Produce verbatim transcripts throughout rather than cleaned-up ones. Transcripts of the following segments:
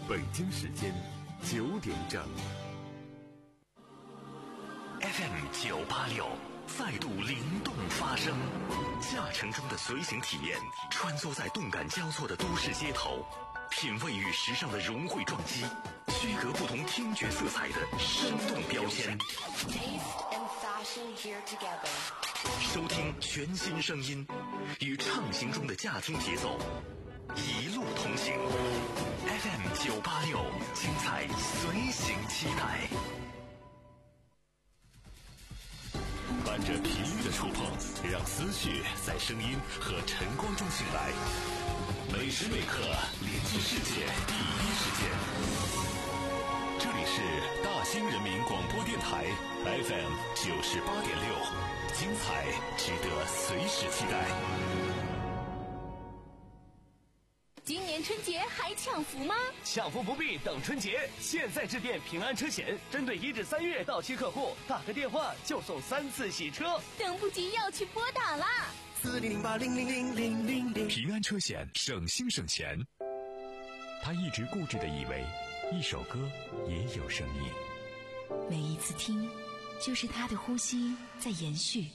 北京时间九点整。 F M 九八六再度灵动发声，驾乘中的随行体验，穿梭在动感交错的都市街头，品味与时尚的融汇撞击，区隔不同听觉色彩的生动标签。收听全新声音，与畅行中的驾听节奏，一路同行。F M 九八六，精彩随行期待。伴着频率的触碰，让思绪在声音和晨光中醒来。每时每刻连接世界第一时间。这里是大兴人民广播电台 F M 九十八点六，精彩值得随时期待。 今年春节还抢福吗？ 抢福不必等春节，现在致电平安车险，针对一至三月到期客户，打个电话就送三次洗车， 等不及要去拨打啦！ 四零零八零零零零零零。 平安车险，省心省钱。他一直固执地以为，一首歌也有生命， 每一次听，就是他的呼吸在延续。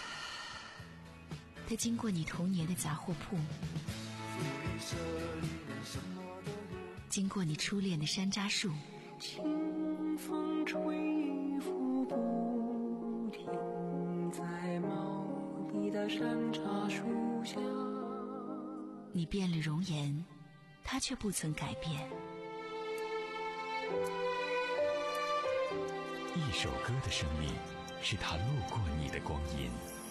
他经过你童年的杂货铺，经过你初恋的山楂树， 清风吹拂不停，在茂密的山楂树下。 你变了容颜，他却不曾改变。 一首歌的生命，是他路过你的光阴。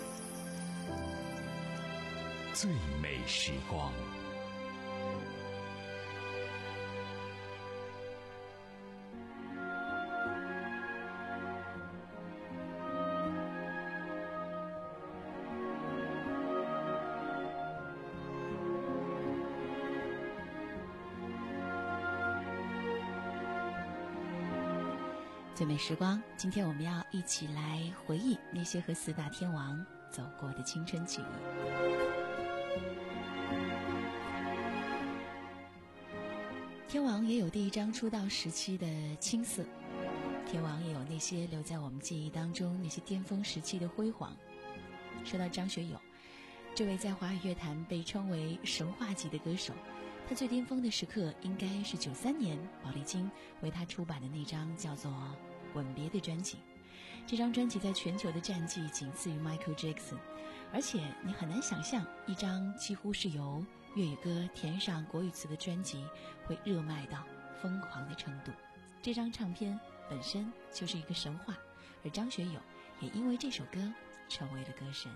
最美时光。 最美时光，今天我们要一起来回忆那些和四大天王走过的青春记忆。天王也有第一张出道时期的青涩，天王也有那些留在我们记忆当中那些巅峰时期的辉煌。说到张学友，这位在华语乐坛被称为神话级的歌手，他最巅峰的时刻应该是九三年宝丽金为他出版的那张叫做《吻别》的专辑。这张专辑在全球的战绩仅次于 Michael Jackson， 而且你很难想象一张几乎是由粤语歌填上国语词的专辑会热卖到疯狂的程度。这张唱片本身就是一个神话，而张学友也因为这首歌成为了歌神。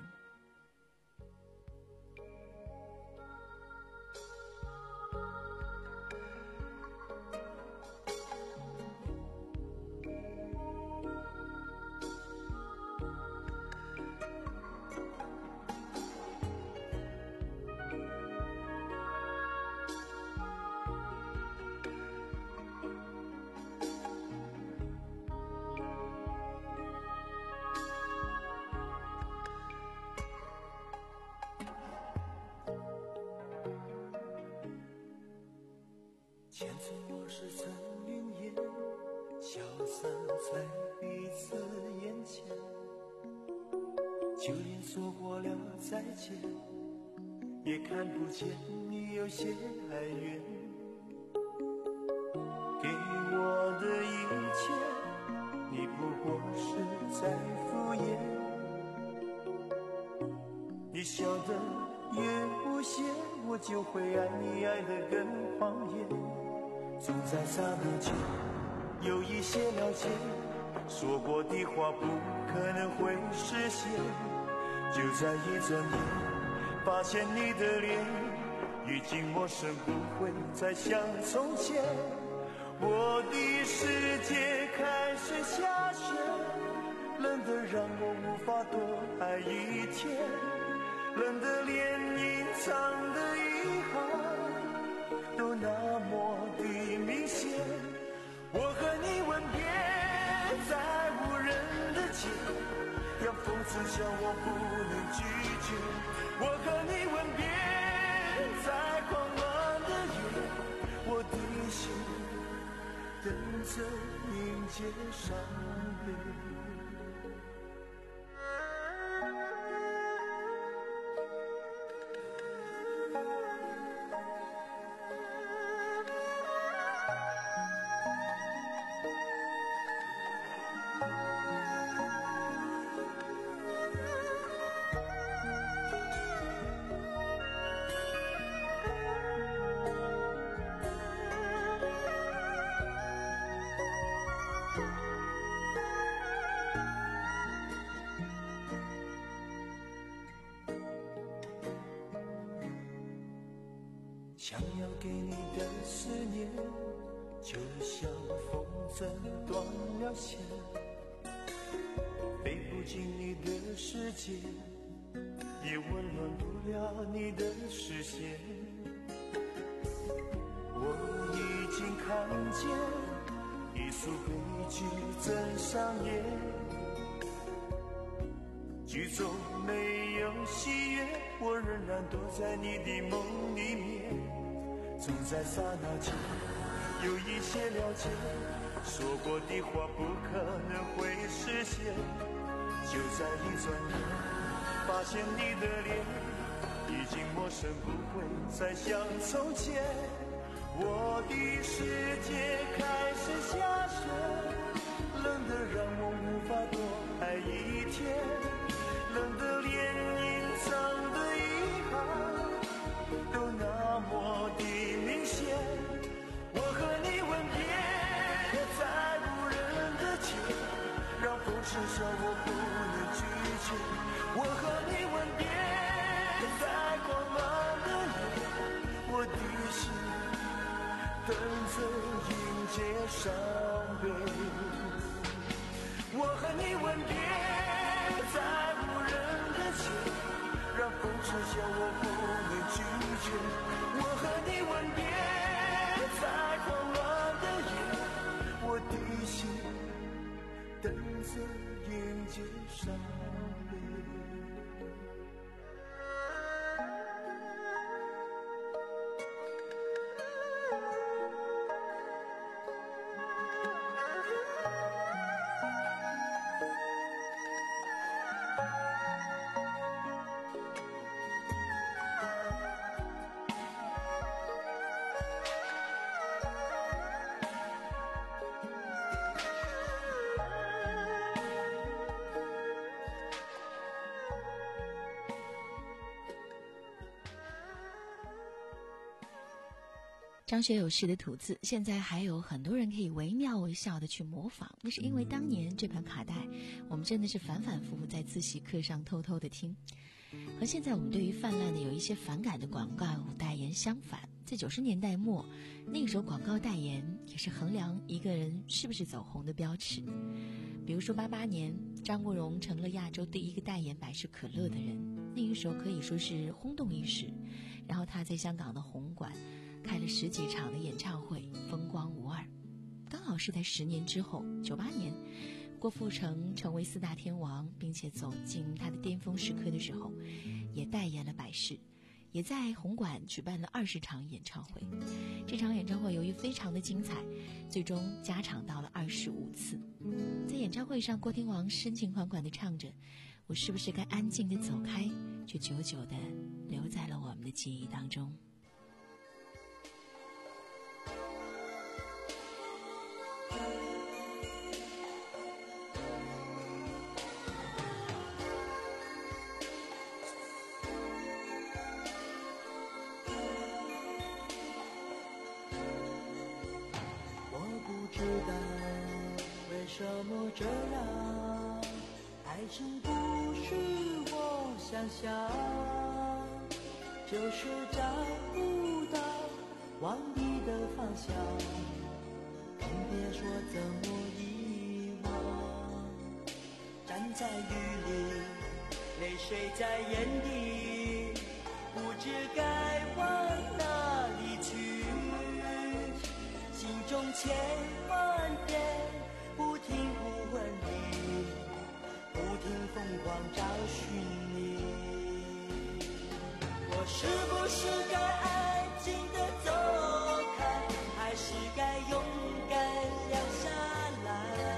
前尘往事曾云烟，消散在彼此眼前，就连说过了再见，也看不见你有些哀怨。给我的一切，你不过是在敷衍，你笑得越无邪，我就会爱你爱得更狂野。总在刹那间有一些了解，说过的话不可能会实现，就在一转眼发现你的脸已经陌生，不会再像从前。我的世界开始下雪，冷得让我无法多爱一天，冷得连隐藏的遗憾都那么的明显。我和你吻别在无人的街，让风刺笑我不能拒绝。我和你吻别在狂乱的夜，我的心解伤悲。想要给你的思念，就像风筝断了线，飞不进你的世界，也温暖不了你的视线。我已经看见一出悲剧正上演，剧中没有喜悦，我仍然躲在你的梦里面。总在刹那间有一些了解，说过的话不可能会实现。就在一转眼，发现你的脸已经陌生，不会再像从前。我的世界开始下雪，冷得让我无法多爱一天，冷得连隐藏的遗憾都那么的明显。我和你吻别在无人的街，让风痴笑我不能拒绝。我和你吻别在狂乱的夜，我的心等着迎接伤悲。我和你吻别在无人的街，让风痴笑我不能拒绝。我和你吻别在狂乱的夜，我的心等着迎接伤悲。 张学友式的吐字，现在还有很多人可以惟妙惟肖的去模仿，那是因为当年这盘卡带我们真的是反反复复在自习课上偷偷的听。和现在我们对于泛滥的有一些反感的广告代言相反，在九十年代末，那个时候广告代言也是衡量一个人是不是走红的标尺。比如说八八年，张国荣成了亚洲第一个代言百事可乐的人，那个时候可以说是轰动一时。然后他在香港的红馆开了十几场的演唱会，风光无二。刚好是在十年之后，九八年，郭富城成为四大天王，并且走进他的巅峰时刻的时候，也代言了百事，也在红馆举办了二十场演唱会。这场演唱会由于非常的精彩，最终加场到了二十五次。在演唱会上，郭天王深情款款地唱着我是不是该安静地走开，却久久地留在了我们的记忆当中。 知道为什么这样，爱情不是我想象，就是找不到往你的方向，更别说怎么遗忘。站在雨里，泪水在眼底，不知该往哪里去，心中千万遍不停不问你，不停疯狂找寻你。我是不是该安静地走开，还是该勇敢留下来？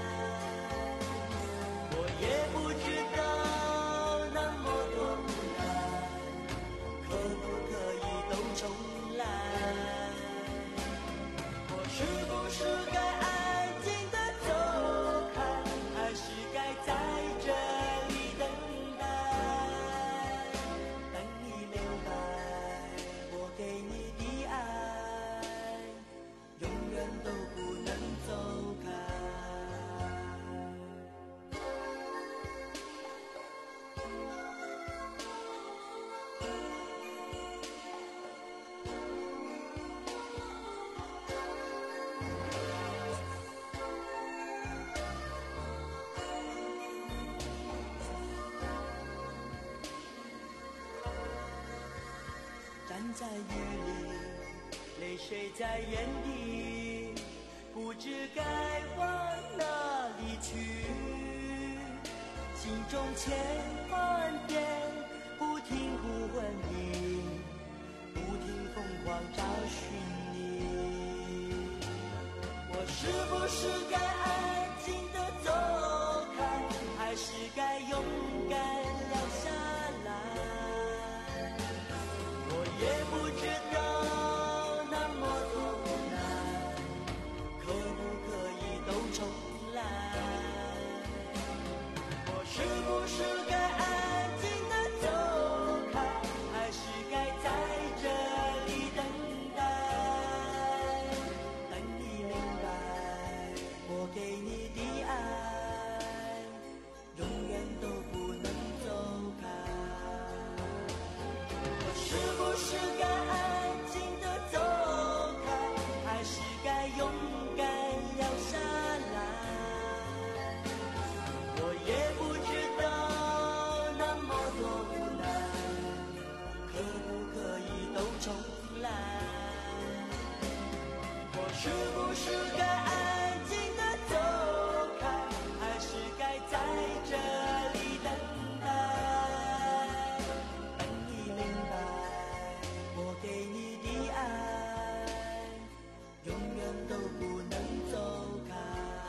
在雨里，泪水在眼底，不知该往哪里去，心中千万遍不停呼唤你，不停疯狂找寻你。我是不是该安静地走开，还是该勇敢留下来？我也不知道那么多无奈，可不可以都重来？我是不是该安静地走开，还是该在这里等待？等你明白，我给你的爱永远都不能走开。我是不是该安静地走开，还是该勇敢留下来？我也不知道那么多无奈，可不可以都重来？我是不是该安静地走开，还是该在这里等待？等你明白，我给你的爱永远都不能走开。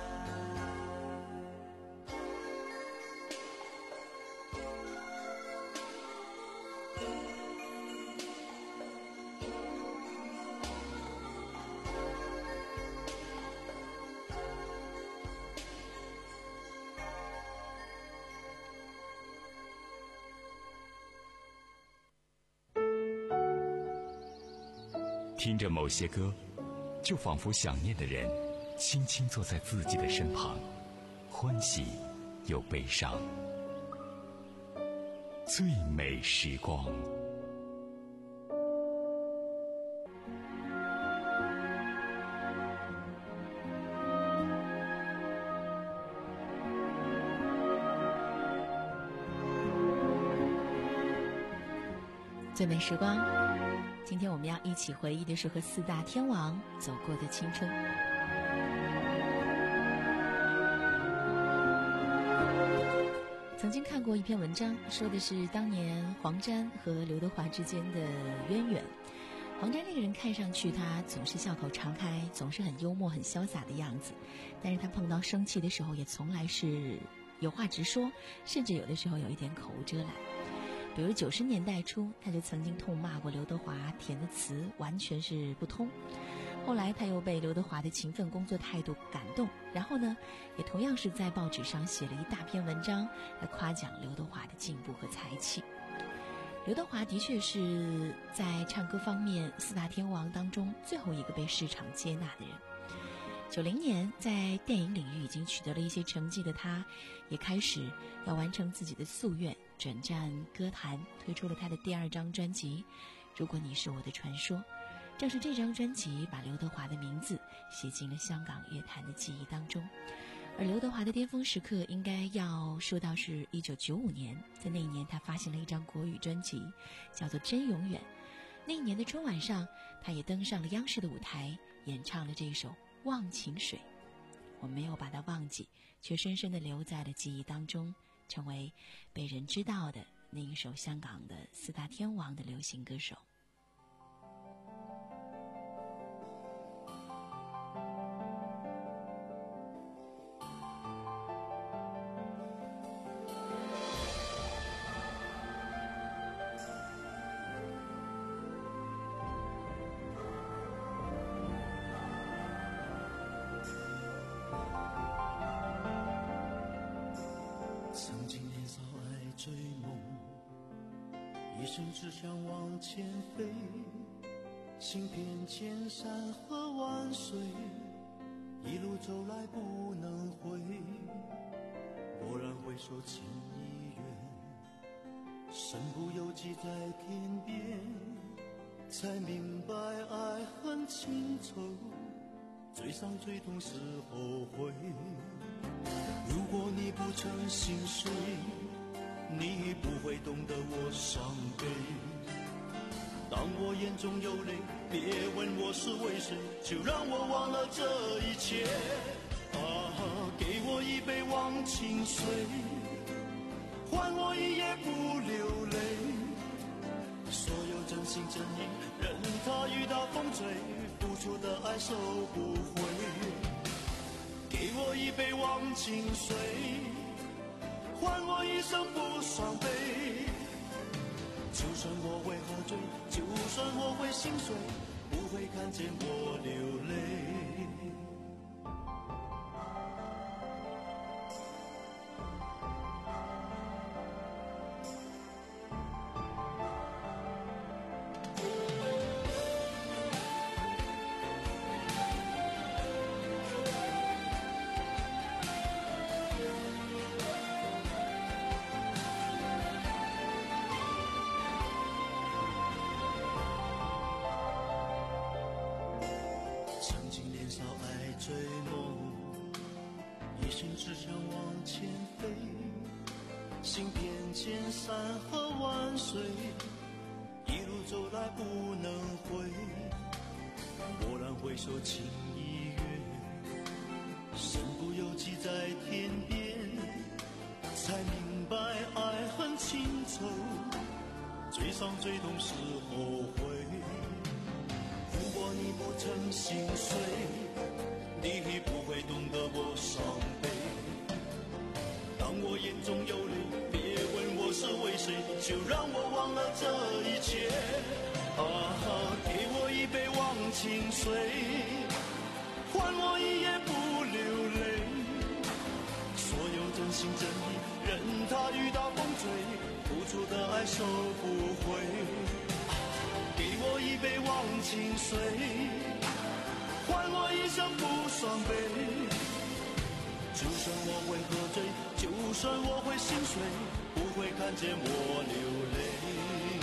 听着某些歌，就仿佛想念的人轻轻坐在自己的身旁，欢喜又悲伤。最美时光。 最美时光，今天我们要一起回忆的是和四大天王走过的青春。曾经看过一篇文章，说的是当年黄沾和刘德华之间的渊源。黄沾这个人看上去他总是笑口常开，总是很幽默很潇洒的样子，但是他碰到生气的时候也从来是有话直说，甚至有的时候有一点口无遮拦。比如九十年代初，他就曾经痛骂过刘德华填的词完全是不通。后来他又被刘德华的勤奋工作态度感动，然后呢，也同样是在报纸上写了一大篇文章来夸奖刘德华的进步和才气。刘德华的确是在唱歌方面四大天王当中最后一个被市场接纳的人。九零年在电影领域已经取得了一些成绩的他，也开始要完成自己的夙愿，转战歌坛，推出了他的第二张专辑《如果你是我的传说》。正是这张专辑把刘德华的名字写进了香港乐坛的记忆当中。而刘德华的巅峰时刻应该要说到是一九九五年，在那一年他发行了一张国语专辑叫做《真永远》。那一年的春晚上，他也登上了央视的舞台，演唱了这首《忘情水》。我没有把它忘记，却深深地留在了记忆当中，成为被人知道的那一首香港的四大天王的流行歌手。 曾经年少爱追梦，一生只想往前飞，行遍千山和万水，一路走来不能回。蓦然回首，情已远，身不由己在天边，才明白爱恨情仇，最伤最痛是后悔。如果你不曾心碎，你不会懂得我伤悲。 当我眼中有泪，别问我是为谁，就让我忘了这一切。啊，给我一杯忘情水，换我一夜不流泪。所有真心真意，任它雨打风吹，付出的爱收不回。给我一杯忘情水，换我一生不伤悲。就算我会喝醉，就算我会心碎，不会看见我流泪。追梦，一心只想往前飞，行遍千山和万水，一路走来不能回。蓦然回首，情已远，身不由己在天边，才明白爱恨情仇，最伤最痛是后悔。如果你不曾心碎，你不会懂得我伤悲。当我眼中有泪，别问我是为谁，就让我忘了这一切。啊，给我一杯忘情水，换我一夜不流泪。所有真心真意，任它雨打风吹，付出的爱收不回。给我一杯忘情水，换我一生不伤悲。就算我会喝醉，就算我会心碎，不会看见我流泪。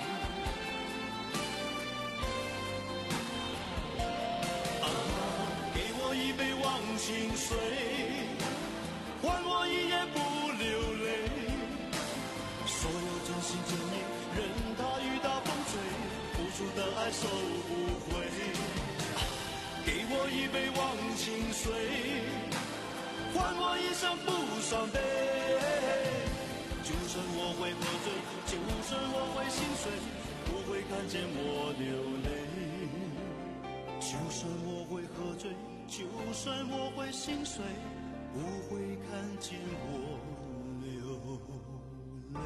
啊，给我一杯忘情水，换我一夜不流泪。所有真心真意，任它雨打风吹，付出的爱收不回。给我一杯忘情水，换我一生不伤悲。就算我会喝醉，就算我会心碎，不会看见我流泪。就算我会喝醉，就算我会心碎，不会看见我流泪。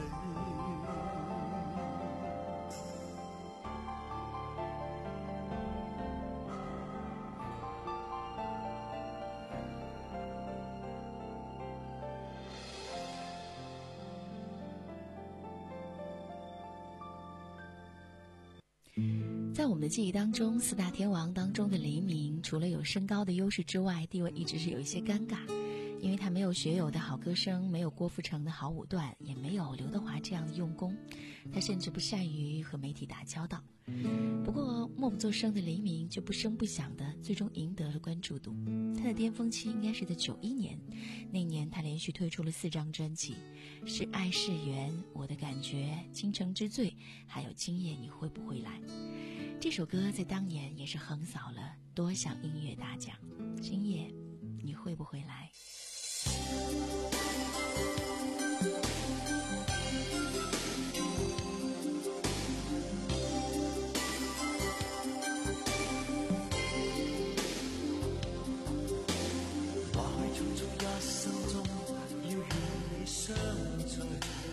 在我们的记忆当中，四大天王当中的黎明，除了有身高的优势之外，地位一直是有一些尴尬，因为他没有学友的好歌声，没有郭富城的好舞段，也没有刘德华这样的用功，他甚至不善于和媒体打交道。不过默不作声的黎明就不声不响的最终赢得了关注度。他的巅峰期应该是在九一年，那年他连续推出了四张专辑，是爱是缘、我的感觉、倾城之最，还有今夜你会不会来。这首歌在当年也是横扫了多项音乐大奖。今夜你会不会来？ 或許匆匆一生中要與你相聚，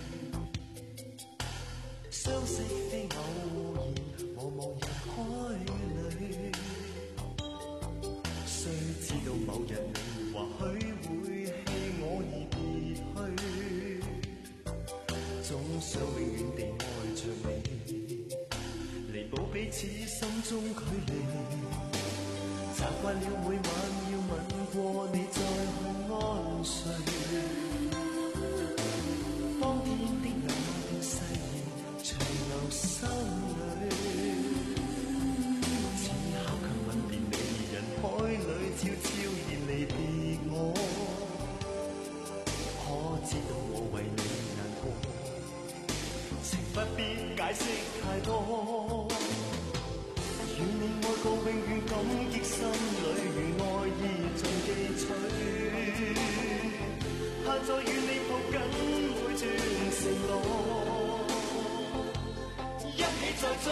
相識非偶然，茫茫人海裏，雖知道某日你或許會棄我而別去，總想永遠地愛着你，彌補彼此心中距離。習慣了每晚要吻過你再去安睡，當天的那段誓言隨流心裏，此刻卻吻別你，人海裏悄悄然離別我，可知道我為你難過，情不必解釋太多。 在與你抱緊，每段承諾，一起再追。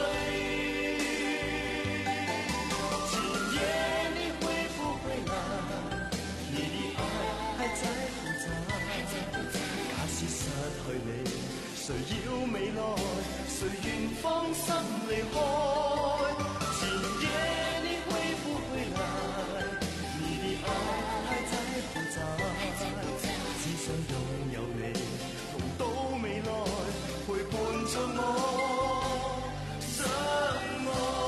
今夜你會不會來？你的愛還在不在？假使失去你，誰要未來？誰願放心離開？今夜你會不會來？你的愛還在不在？只想擁有你，同到未來，陪伴着我，相愛。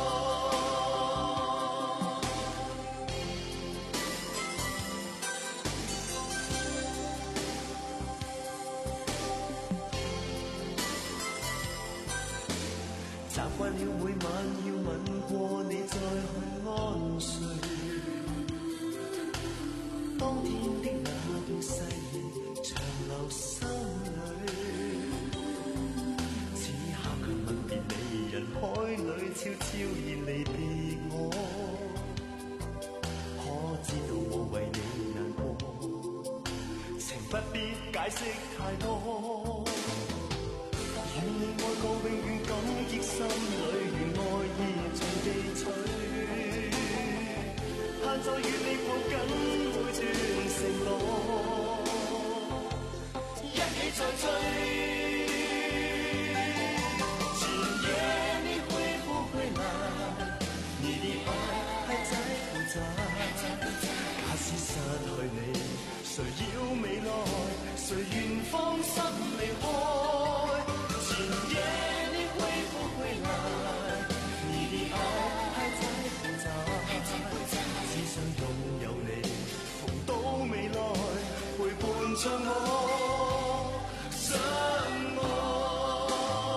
習慣了每晚要吻過你再去安睡，當天的那段誓言長留心裏，此刻卻吻別你，人海裏悄悄然離別我，可知道我為你難過，情不必解釋太多，願你愛過永遠感激心裏，願愛意盡記取，盼再與你抱緊每段承諾，一起再追。今夜你會不會來？你的愛還在不在？假使失去你，誰要未來？誰願放心離開？今夜你會不會來？你的愛還在不在？只想擁有你，同到未來，陪伴着我，相愛。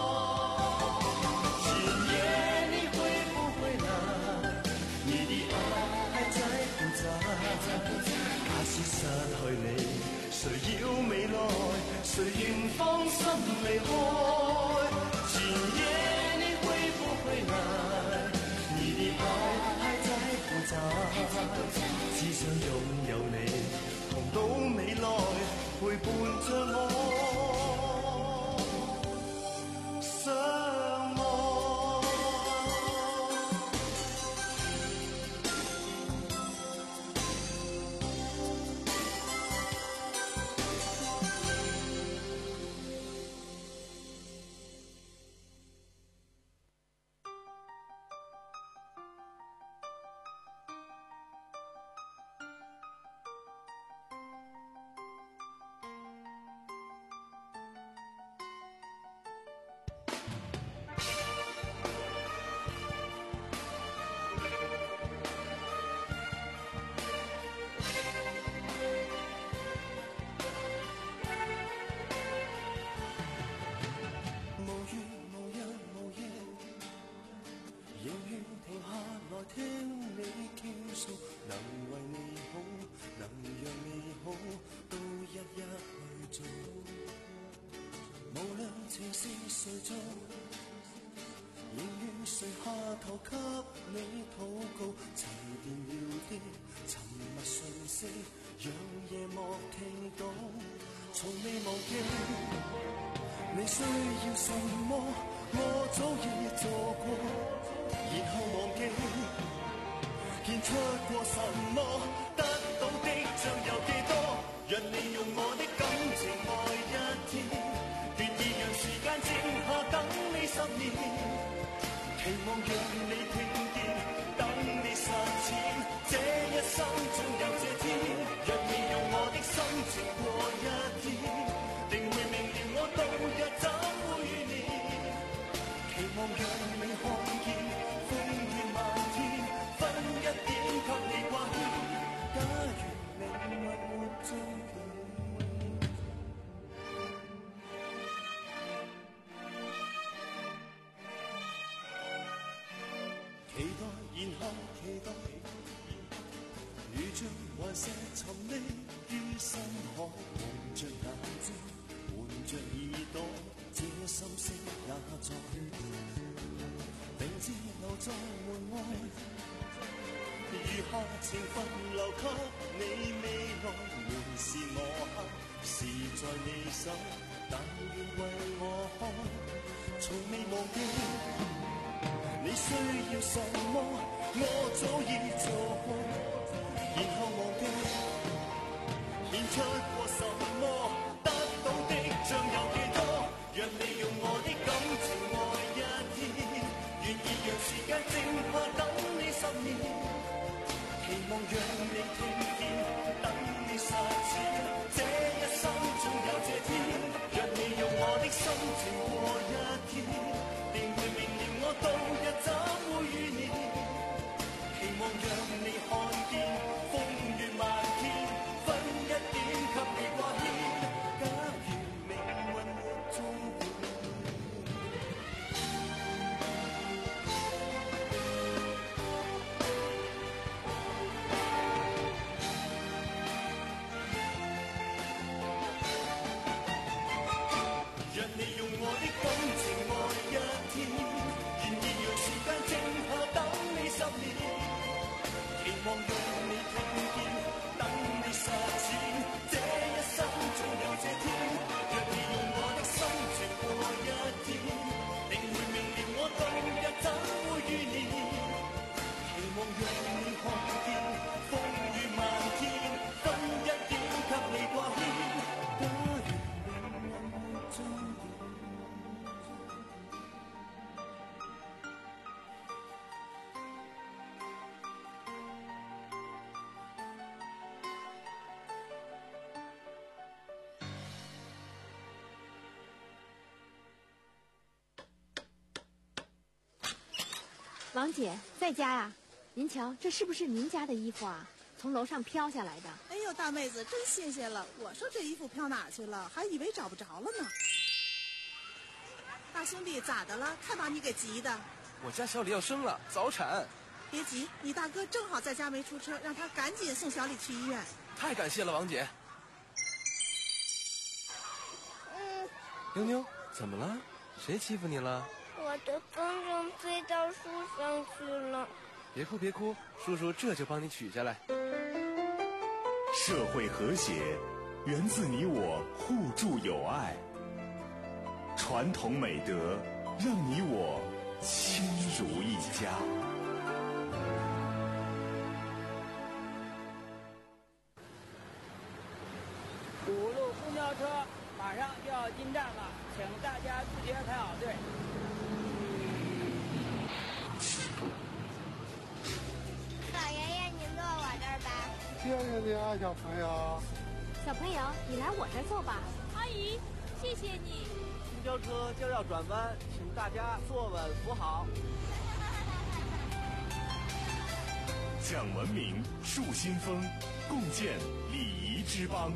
今夜你會不會來？你的愛還在不在？假使失去你，誰要未來？誰願放心離開？今夜你會不會來？你的愛還在不在？只想擁有你，同到未來，陪伴着我，相愛。投給你禱告，沉澱了的沉默訊息，讓夜幕聽到，從未忘記。你需要什麼，我早已做過，然後忘記。獻出過什麼，得到的就有幾多。讓你用我的感情愛一天，願意讓時間靜下等你十年。期望讓你聽見，等你實踐，這一生總有這天，若你用我的心情過一天，定會明了我度日怎會遇年。期望讓你看見，風雨漫天，分一點給你掛牽，假如命運沒終點。期待，然後期待，如像頑石沉溺於深海，蒙着眼睛，瞞着耳朵，這心聲也在，明知留在門外， 餘下情分留給你未來，門是我刻，是在你手，但願為我開，從未忘記你需要什麼，我早已做過，然後忘記獻出過什麼，得到的將有幾多，讓你用我的感情愛一天，願意讓時間靜下等你十年，期望讓你聽見，等你實踐，這一生總有這天，讓你用我的心情過一天，定會明了我度日怎會與你，期望讓你看見風雨漫天，分一點給你掛牽，假如命運沒終點。讓你用我的感情愛一天，願意讓時間靜下等你十年，期望讓你聽見，等你實踐，這一生總有這天，讓你用我的心情過一天，定會明了我度日怎會與你，期望讓你看見風雨漫天，分一點給你掛牽，假如命運沒終點。 王姐在家呀？您瞧，这是不是您家的衣服啊？从楼上飘下来的。 哎呦，大妹子真新鲜了！我说这衣服飘哪去了，还以为找不着了呢。大兄弟，咋的了？看把你给急的。 我家小李要生了，早产。 别急，你大哥正好在家没出车，让他赶紧送小李去医院。 太感谢了，王姐。 嗯， 妞妞，怎么了？谁欺负你了？ 我的风筝飞到树上去了。 别哭别哭，叔叔这就帮你取下来。 社会和谐源自你我互助友爱，传统美德让你我亲如一家。 五路公交车马上就要进站了，请大家自觉排好队。 老爷爷，您坐我这儿吧。 谢谢你啊，小朋友。 小朋友，你来我这儿坐吧。 阿姨，谢谢你。 公交车今儿要转弯，请大家坐稳扶好。 讲文明，树新风，共建礼仪之邦。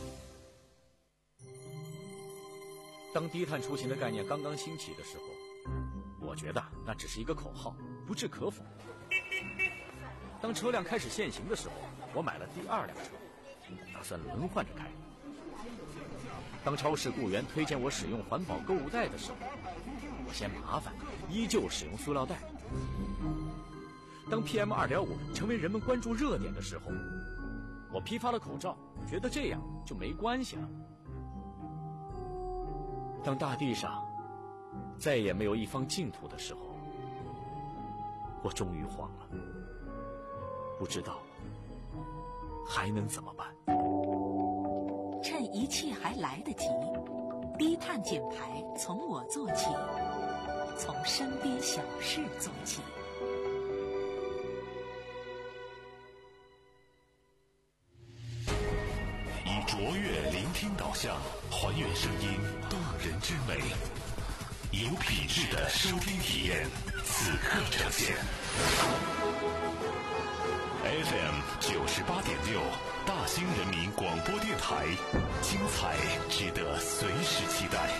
当低碳出行的概念刚刚兴起的时候，我觉得那只是一个口号，不置可否。当车辆开始限行的时候，我买了第二辆车，打算轮换着开。当超市雇员推荐我使用环保购物袋的时候，我嫌麻烦，依旧使用塑料袋。当 P M 二点五 成为人们关注热点的时候，我批发了口罩，觉得这样就没关系了。当大地上再也没有一方净土的时候，我终于慌了，不知道还能怎么办。 趁一切还来得及，低碳减排从我做起，从身边小事做起。 以卓越聆听导向，还原声音动人之美，有品质的收听体验，此刻呈现。F M 九十八点六，大兴人民广播电台，精彩值得随时期待。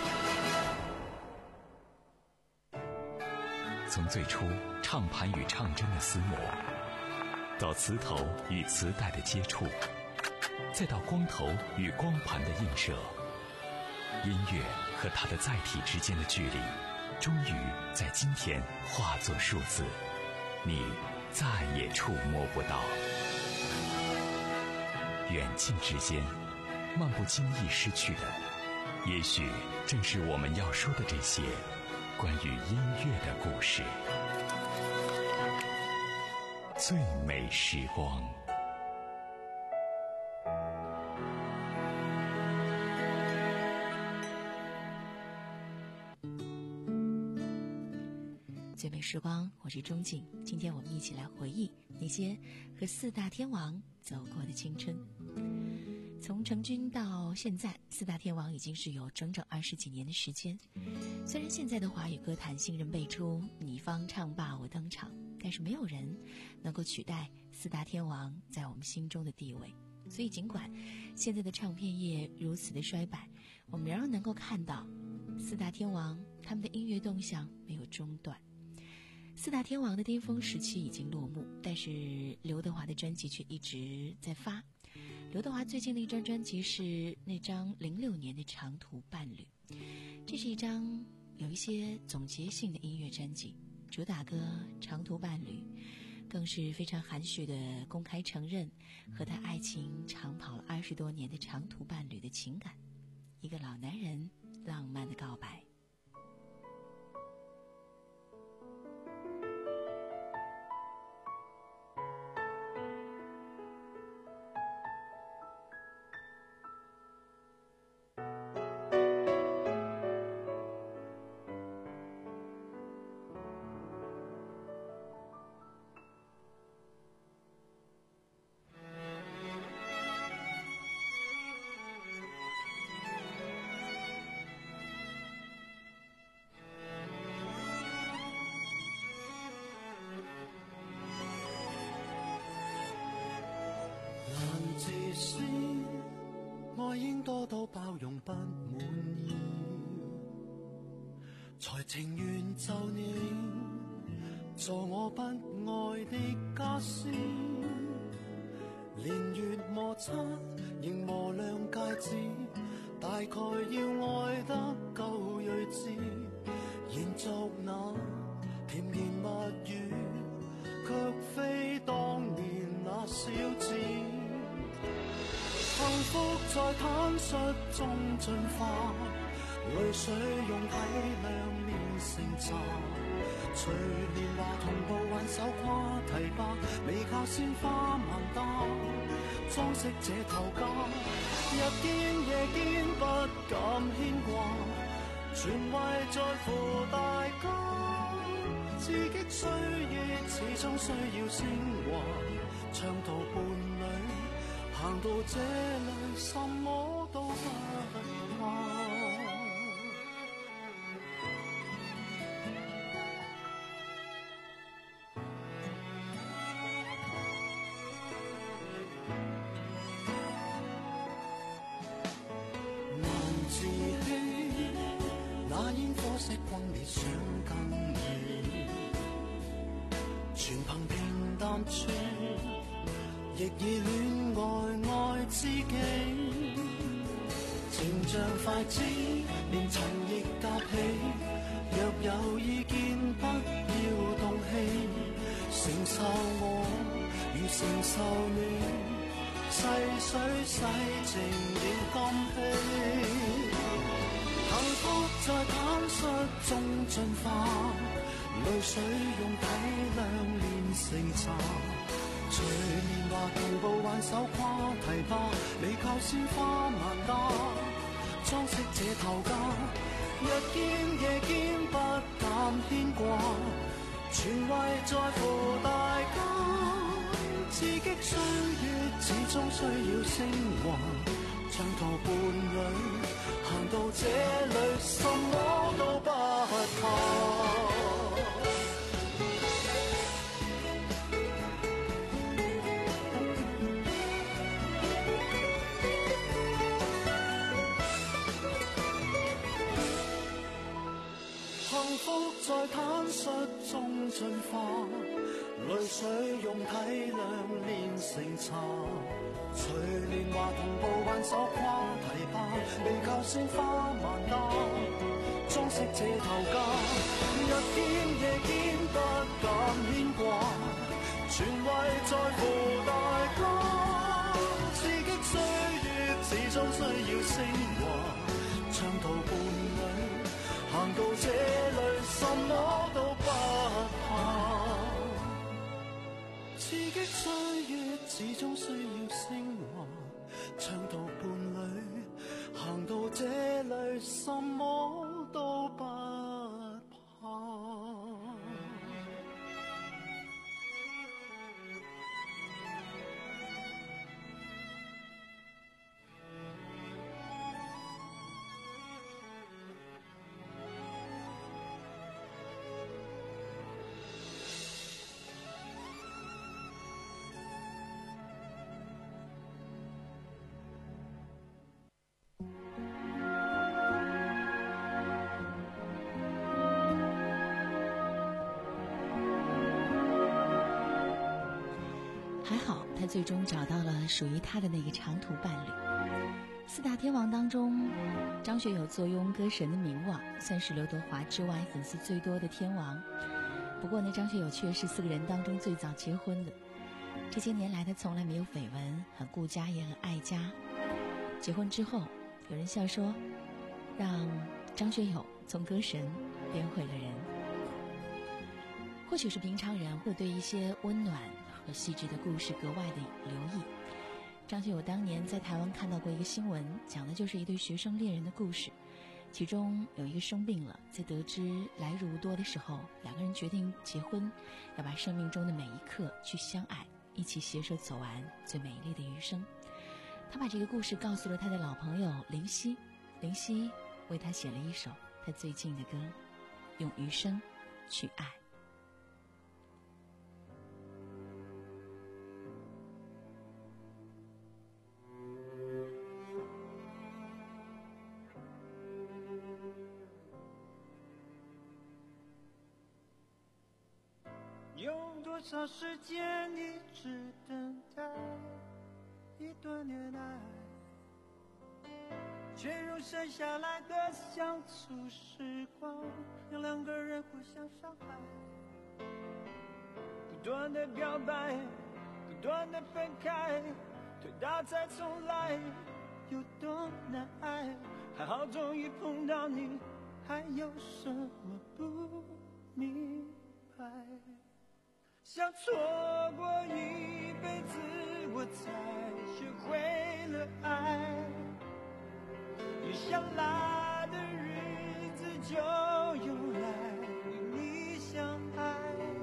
从最初唱盘与唱针的撕磨，到磁头与磁带的接触，再到光头与光盘的映射，音乐和它的载体之间的距离，终于在今天化作数字。你再也触摸不到。远近之间，漫不经意失去的，也许正是我们要说的这些关于音乐的故事。最美时光。 最美时光，我是钟静。今天我们一起来回忆那些和四大天王走过的青春。从成军到现在，四大天王已经是有整整二十几年的时间。虽然现在的华语歌坛新人辈出，你方唱罢我登场，但是没有人能够取代四大天王在我们心中的地位。所以尽管现在的唱片业如此的衰败，我们仍然能够看到四大天王他们的音乐动向没有中断。四大天王的巅峰时期已经落幕，但是刘德华的专辑却一直在发。刘德华最近的一张专辑是那张零六年的《长途伴侣》，这是一张有一些总结性的音乐专辑。主打歌《长途伴侣》更是非常含蓄地公开承认和他爱情长跑了二十多年的长途伴侣的情感，一个老男人浪漫的告白。 自私，愛應多多包容不滿意，才情願就你做我不愛的家私，年月摩擦仍磨亮戒指，大概要愛得夠睿智，延續那甜言蜜語，卻非當年那小子。幸福在坦率中進化，淚水用體諒煉成茶，隨年華同步挽手跨堤壩，未靠鮮花萬打裝飾這頭家，日見夜見不敢牽掛，全為在乎大家，刺激歲月始終需要升華，長途伴侶行到這裏，什麼都不怕。難自欺，那煙火色轟烈想更遠，全憑平淡處。亦以戀愛愛知己，情像筷子，連塵亦夾起。若有意見，不要動氣，承受我如承受你，細水洗淨了金禧。幸福在坦率中進化，淚水用體諒煉成茶。隨年華同步挽手跨堤壩，未靠鮮花萬打裝飾這頭家，日見夜見不敢牽掛，全為在乎大家，刺激歲月始終需要升華，長途伴侶行到這裏，什麼都不怕。幸福在坦率中進化，淚水用體諒煉成茶，隨年華同步挽手跨堤壩，未靠鮮花萬打裝飾這頭家，日見夜見不敢牽掛， 在乎代價，刺激歲月始終需要升華。長途伴侶行到這裏，什麼都不怕。刺激歲月始終需要升華。長途伴侶行到這裏，什麼都不怕。 还好他最终找到了属于他的那个长途伴侣。四大天王当中，张学友坐拥歌神的名望，算是刘德华之外粉丝最多的天王。不过呢，张学友却是四个人当中最早结婚的。这些年来他从来没有绯闻，很顾家也很爱家。结婚之后，有人笑说让张学友从歌神变毁了人。或许是平常人会对一些温暖和细致的故事格外的留意。张学友当年在台湾看到过一个新闻，讲的就是一对学生恋人的故事。其中有一个生病了，在得知来日无多的时候，两个人决定结婚，要把生命中的每一刻去相爱，一起携手走完最美丽的余生。他把这个故事告诉了他的老朋友林夕，林夕为他写了一首他最近的歌，用余生去爱。 用多少时间一直等待一段恋爱，却用剩下来的相处时光让两个人互相伤害，不断的表白，不断的分开，推倒再重来，有多难挨。还好终于碰到你，还有什么不明白？想错过一辈子，我才学会了爱。余下来的日子就用来与你相爱。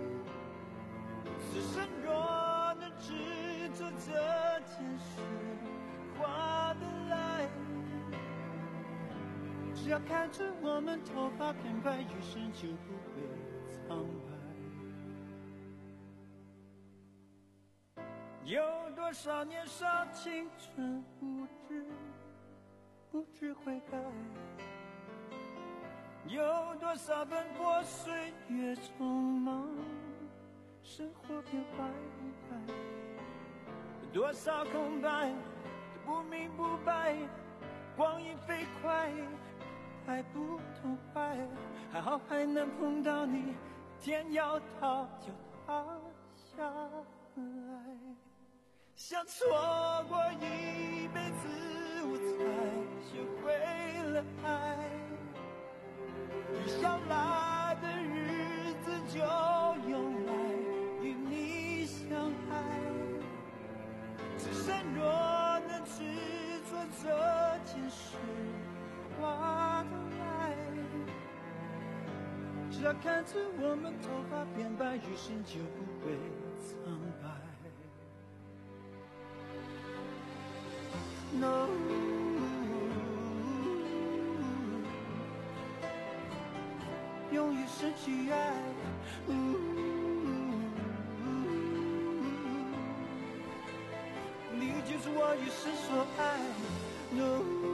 此生若能只做这件事，划得来。只要看着我们头发变白，余生就不会苍白。有多少年少青春无知，不知悔改，有多少奔波岁月匆忙，生活变坏坏，有多少空白不明不白，光阴飞快还不痛快。还好还能碰到你，天要塌就塌下来。想错过一辈子，我才学会了爱。余下来的日子就用来与你相爱。此生若能只做这件事，划得来。只要看着我们头发变白，余生就不会苍白。No， 用余生去爱，你就是我余生所爱。No。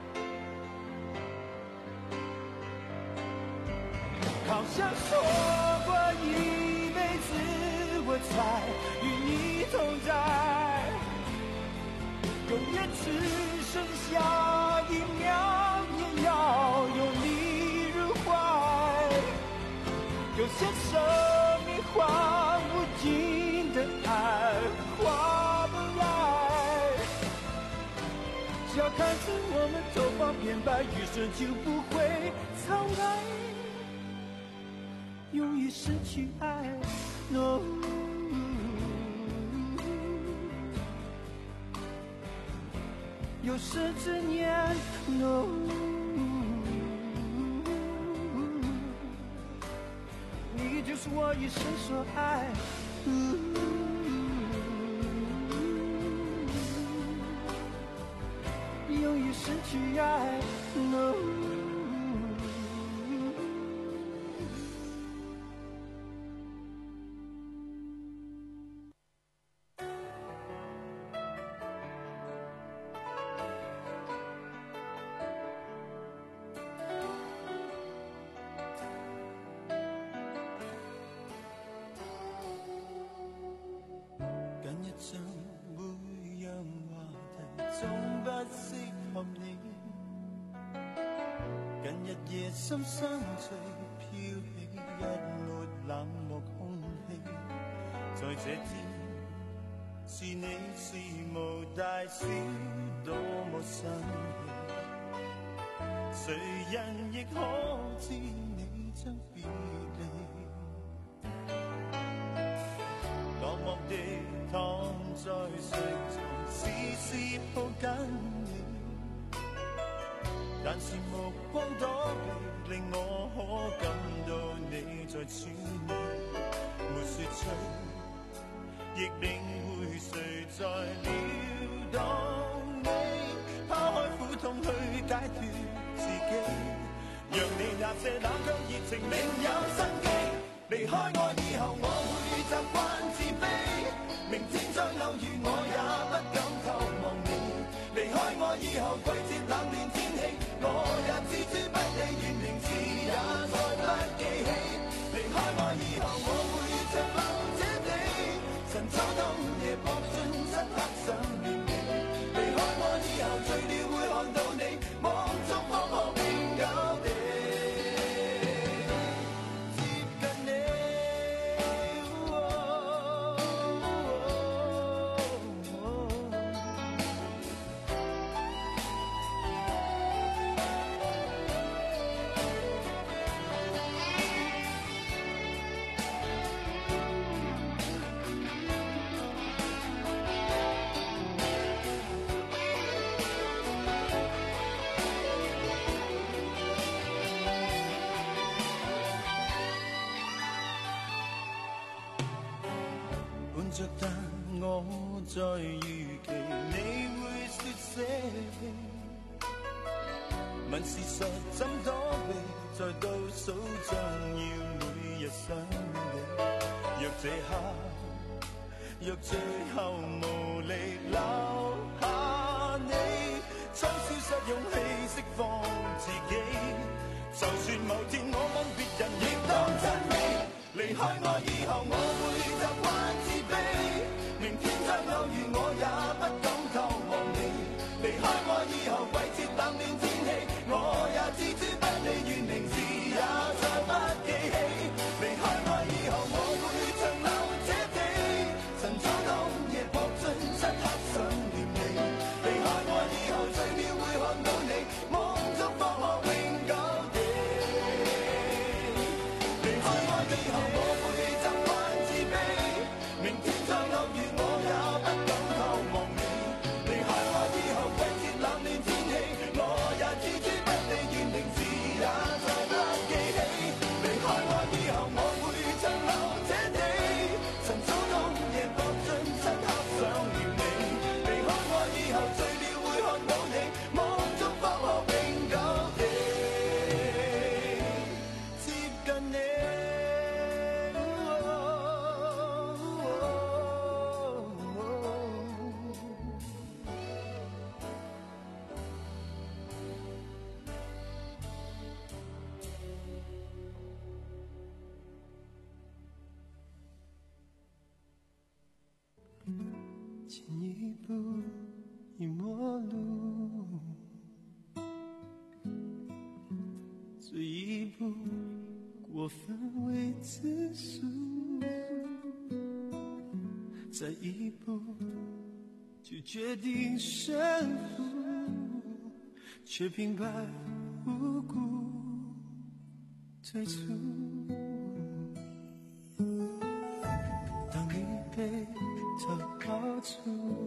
好像说只剩下一秒，也要用力入怀。有些生命换无尽的爱，划不来。只要看着我们头发变白，余生就不会苍白，容易失去爱。No。有生之年 ，no， 你就是我一生所爱。容易失去爱 ，no。心相隨飄起一抹冷漠空氣，在這天是你事無大小多麼生氣，誰人亦可知你將別離，落寞地躺在睡床，絲絲抱緊你，但是目光躲避，令我可感到你在處理，沒說出，亦領會誰在撩動你，拋開苦痛去解脫自己，讓你那些冷卻熱情另有生機。離開我以後，我會習慣自卑，明天將偶遇，我也不敢透望你。離開我以後，季節冷暖天氣，我也知知不理，原名字也再不記起。離開我以後，我會像流這地，晨早冬夜搏盡漆黑想念你。離開我以後，醉了會看到你，夢中方可永久地接近你。着但我在預期你會說捨棄，問事實怎躲避，在倒數將要每日想你。若這刻若最後無力留下你，將消失勇氣釋放自己，就算某天我問別人亦當真美。離開我以後，我會習慣自卑，明天將偶遇，我也不敢透望你。離開我以後，季節冷暖天氣，我也置之不理，原名字也再不記起。離開我以後，我會長留這地，晨早冬夜搏盡漆黑想念你。離開我以後，醉了會看到你，夢中方可永久地。離開我以後，我會習慣自卑，明天將偶遇，我也不敢透望你。離開我以後，季節冷暖天氣，我也置之不理，原名字也再不記起。離開我以後，我會長留這地，晨早冬夜搏盡漆黑想念你。離開我以後，醉了會看到你，夢中方可永久地接近你。前一步已陌路，这一步过分为自述，再一步就决定胜负，却平白无故退出。当你被他抱住，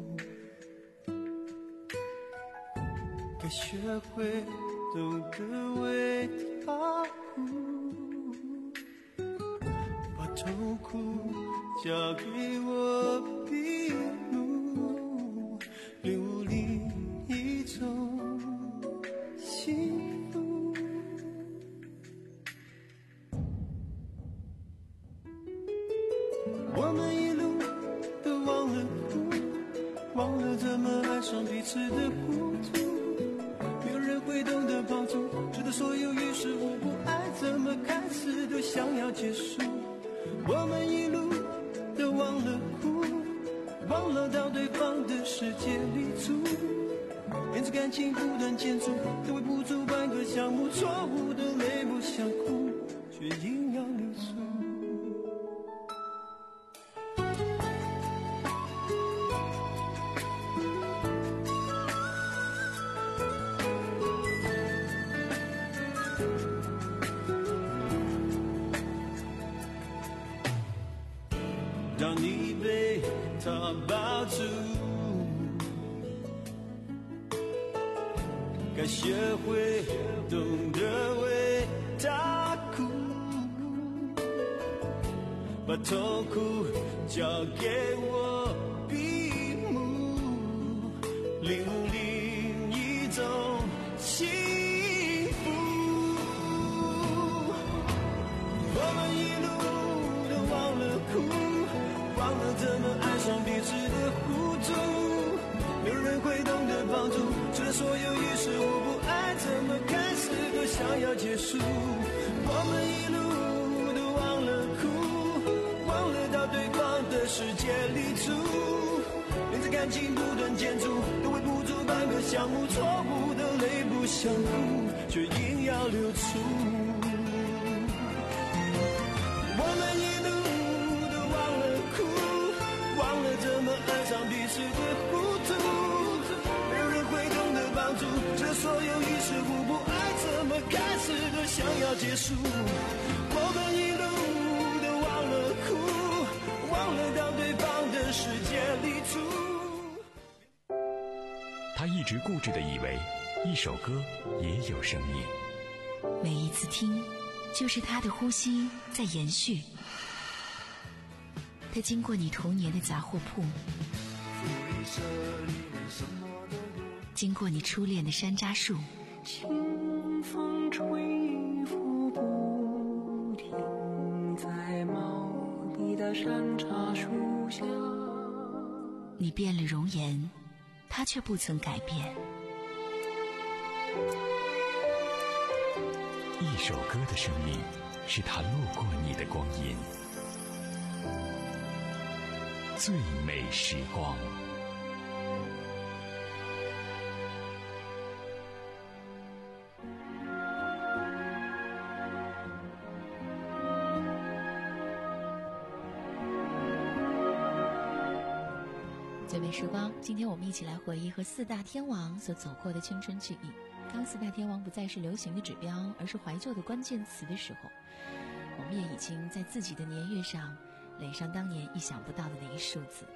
该学会懂得为他哭，把痛苦交给我闭目，领悟另一种幸福。我们一路都忘了哭，忘了怎么爱上彼此的糊涂，没有人会懂得帮助，直到所有于事无补，爱怎么开始都想要结束。我们一路都忘了哭，忘了到对方的世界里住，因此感情不断减速，都会不足半个项目，错误的泪不想哭，却硬要流出。让你被他抱住，该学会懂得为他哭，把痛苦交给我闭目，领悟另一种幸福。我们一路都忘了哭，忘了怎么爱上彼此的糊涂，没有人会懂得帮助，直到所有于事无补，爱怎么开始都想要结束。我们一路都忘了哭，忘了到对方的世界里住，连在感情不断减速，都会不足半个项目，错误的泪不想哭，却硬要流出。我们一路都忘了哭，忘了怎么爱上彼此的糊涂，没有人会懂得帮助，这所有于事无补，爱怎么开始都想要结束。我们一路都忘了哭，忘了到对方的世界里住。 他一直固执地以为一首歌也有生命， 每一次听就是他的呼吸在延续。他经过你童年的杂货铺，经过你初恋的山楂树， 清风吹拂不停，在茂密的山茶树下。 你变了容颜，他却不曾改变。 一首歌的生命是他路过你的光阴，最美时光。 最美时光，今天我们一起来回忆和四大天王所走过的青春记忆。当四大天王不再是流行的指标，而是怀旧的关键词的时候，我们也已经在自己的年月上垒上当年意想不到的那一数字。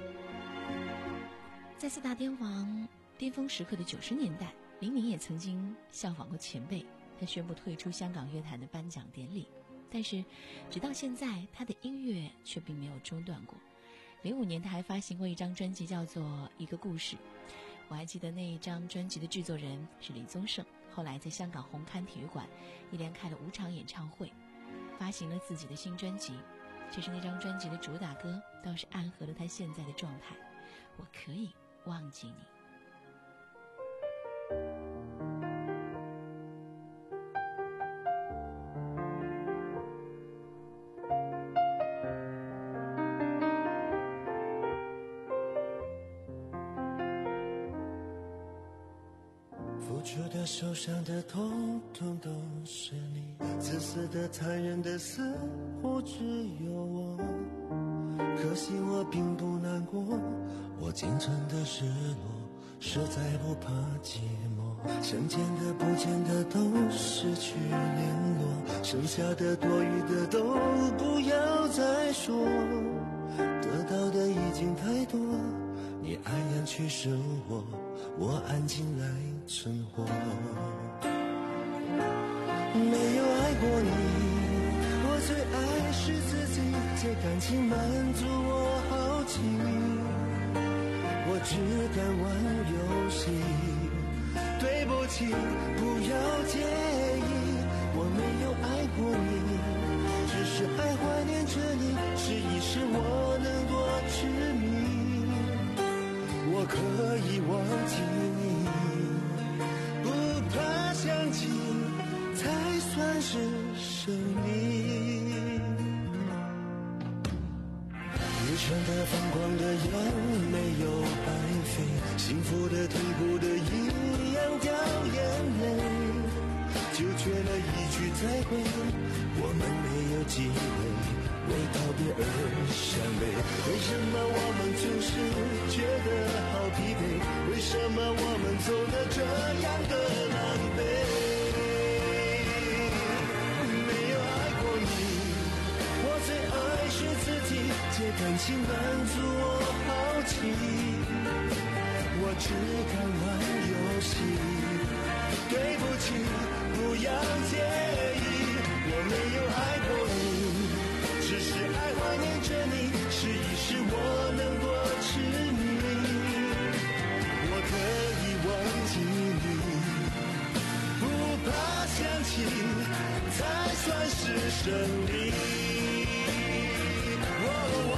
在四大天王巅峰时刻的九十年代，林明也曾经效仿过前辈，他宣布退出香港乐坛的颁奖典礼。但是直到现在，他的音乐却并没有中断过。零五年他还发行过一张专辑，叫做《一个故事》。我还记得那一张专辑的制作人是李宗盛，后来在香港红磡体育馆一连开了五场演唱会，发行了自己的新专辑。这是那张专辑的主打歌，倒是暗合了他现在的状态。我可以忘记你。 触的受伤的统统都是你，自私的残忍的似乎只有我，可惜我并不难过，我仅存的失落实在不怕寂寞，想见的不见的都失去联络，剩下的多余的都不要再说，得到的已经太多，你安然去生活，我安静来存活。没有爱过你，我最爱是自己，借感情满足我好奇，我只敢玩游戏，对不起不要介意，我没有爱过你，只是还怀念着你，是一时我能多痴迷，我可以忘记你，不怕想起才算是胜利。愚蠢的疯狂的眼没有白费，幸福的痛苦的一样掉眼泪，就缺了一句再会，我们没有机会为告别而伤悲。为什么我们总是觉得好疲惫？为什么我们走得这样的狼狈？没有爱过你，我最爱是自己，借感情满足我好奇，我只敢玩游戏，对不起不要介意，我没有爱过你，只是还怀念着你，是一时我能多痴迷，我可以忘记你，不怕想起才算是胜利。哦哦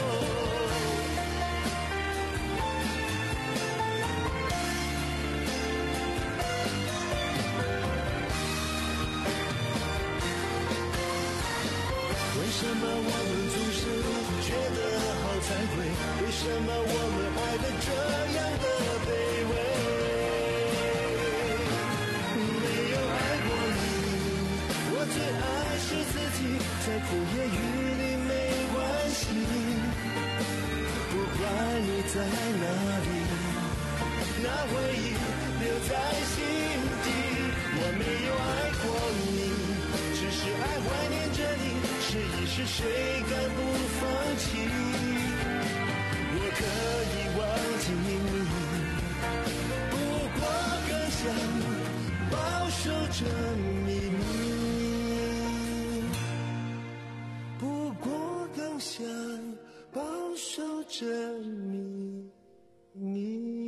为什么我们总是觉得好惭愧？为什么我们爱得这样的卑微？没有爱过你，我最爱是自己，在风言雨里没关系，不管你在哪里，那回忆留在心底。我没有爱过你，只是还怀念着你，是一时谁敢不放弃？我可以忘记你，不过更想保守着秘密，不过更想保守着秘密。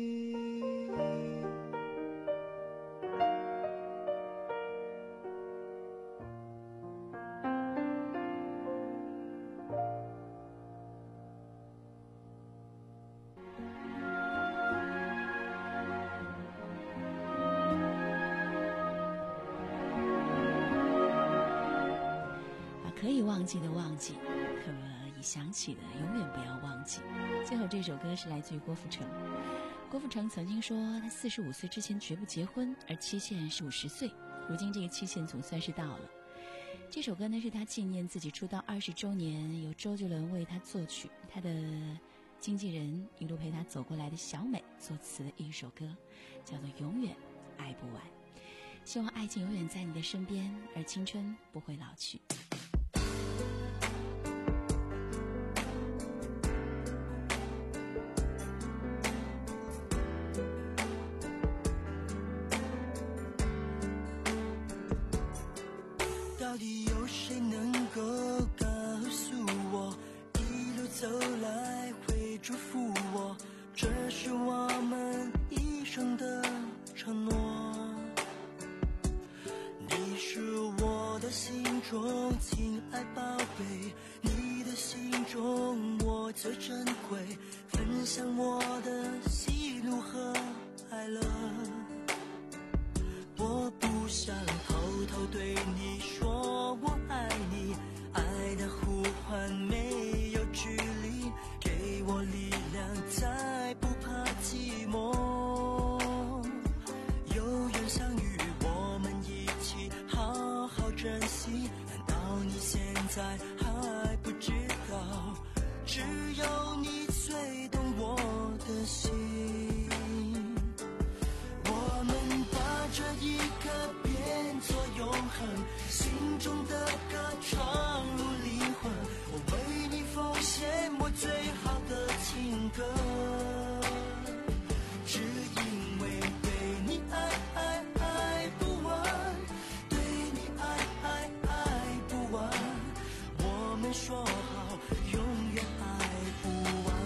可以忘记的忘记，可以想起的永远不要忘记。最后这首歌是来自于郭富城。郭富城曾经说他四十五岁之前绝不结婚，而期限是五十岁，如今这个期限总算是到了。这首歌呢是他纪念自己出道二十周年，由周杰伦为他作曲，他的经纪人一路陪他走过来的小美作词的一首歌，叫做永远爱不完。希望爱情永远在你的身边，而青春不会老去。 到底有谁能够告诉我，一路走来会祝福我，这是我们一生的承诺。你是我的心中亲爱宝贝，你的心中我最珍贵，分享我的喜怒和哀乐。我不想偷偷对你说我爱你，爱的呼唤没有距离，给我力量才不怕寂寞。有还不知道，只有你最懂我的心。我们把这一刻变作永恒，心中的歌唱入灵魂。我为你奉献我最好的情歌，只因为对你爱爱爱不完，对你爱爱爱不完。我们说好永远爱不完。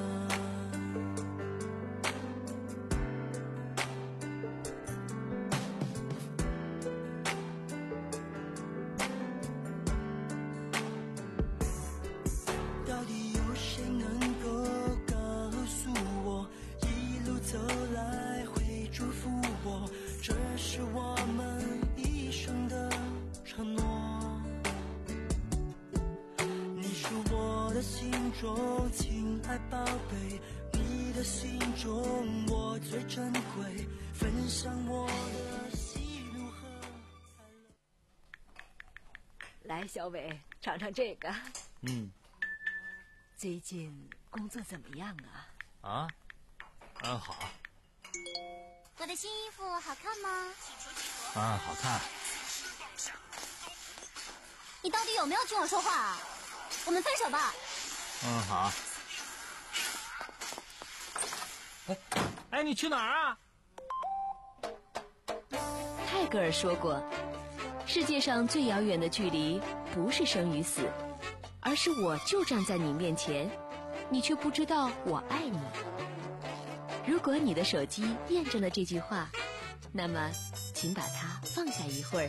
到底有谁能够告诉我，一路走来会祝福我，这是我们一生的承诺。你是我的心中亲爱宝贝，你的心中我最珍贵，分享我的喜怒和快乐。 来，小伟，尝尝这个。 嗯。 最近工作怎么样啊？ 啊，嗯，好。 我的新衣服好看吗？ 啊，好看。 你到底有没有听我说话啊？我们分手吧。 嗯，好。哎，哎，你去哪儿啊？ 泰戈尔说过，世界上最遥远的距离不是生与死，而是我就站在你面前，你却不知道我爱你。如果你的手机验证了这句话，那么请把它放下一会儿。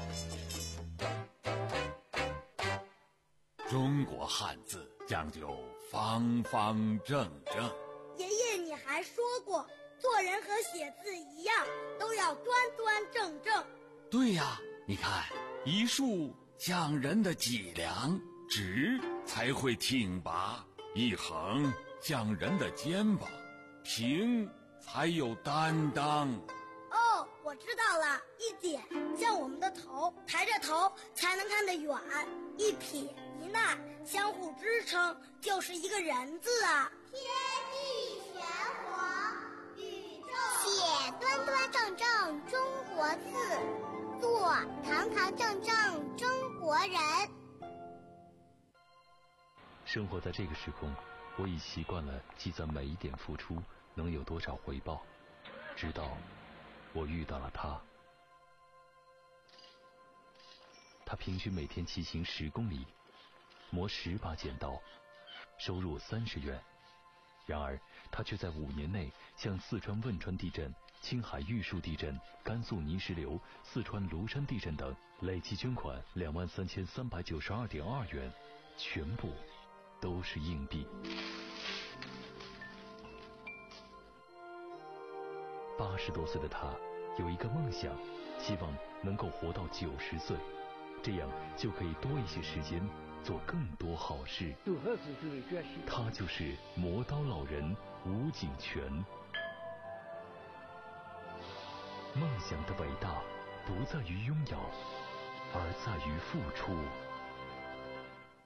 中国汉字讲究方方正正。 爷爷，你还说过，做人和写字一样，都要端端正正。 对呀，你看，一竖像人的脊梁，直才会挺拔；一横像人的肩膀，平才有担当。 哦，我知道了，一点像我们的头，抬着头才能看得远；一撇一捺相互支撑，就是一个人字啊。 天地玄黄，宇宙写端端正正中国字，做堂堂正正中国人。 生活在这个时空，我已习惯了计算每一点付出能有多少回报，直到我遇到了他。他平均每天骑行十公里，磨十把剪刀，收入三十元。然而他却在五年内向四川汶川地震、青海玉树地震、甘肃泥石流、四川庐山地震等累计捐款两万三千三百九十二点二元，全部都是硬币。八十多岁的他有一个梦想，希望能够活到九十岁，这样就可以多一些时间做更多好事。他就是磨刀老人吴景全。梦想的伟大不在于拥有，而在于付出。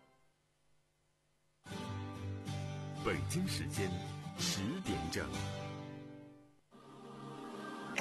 北京时间十点整。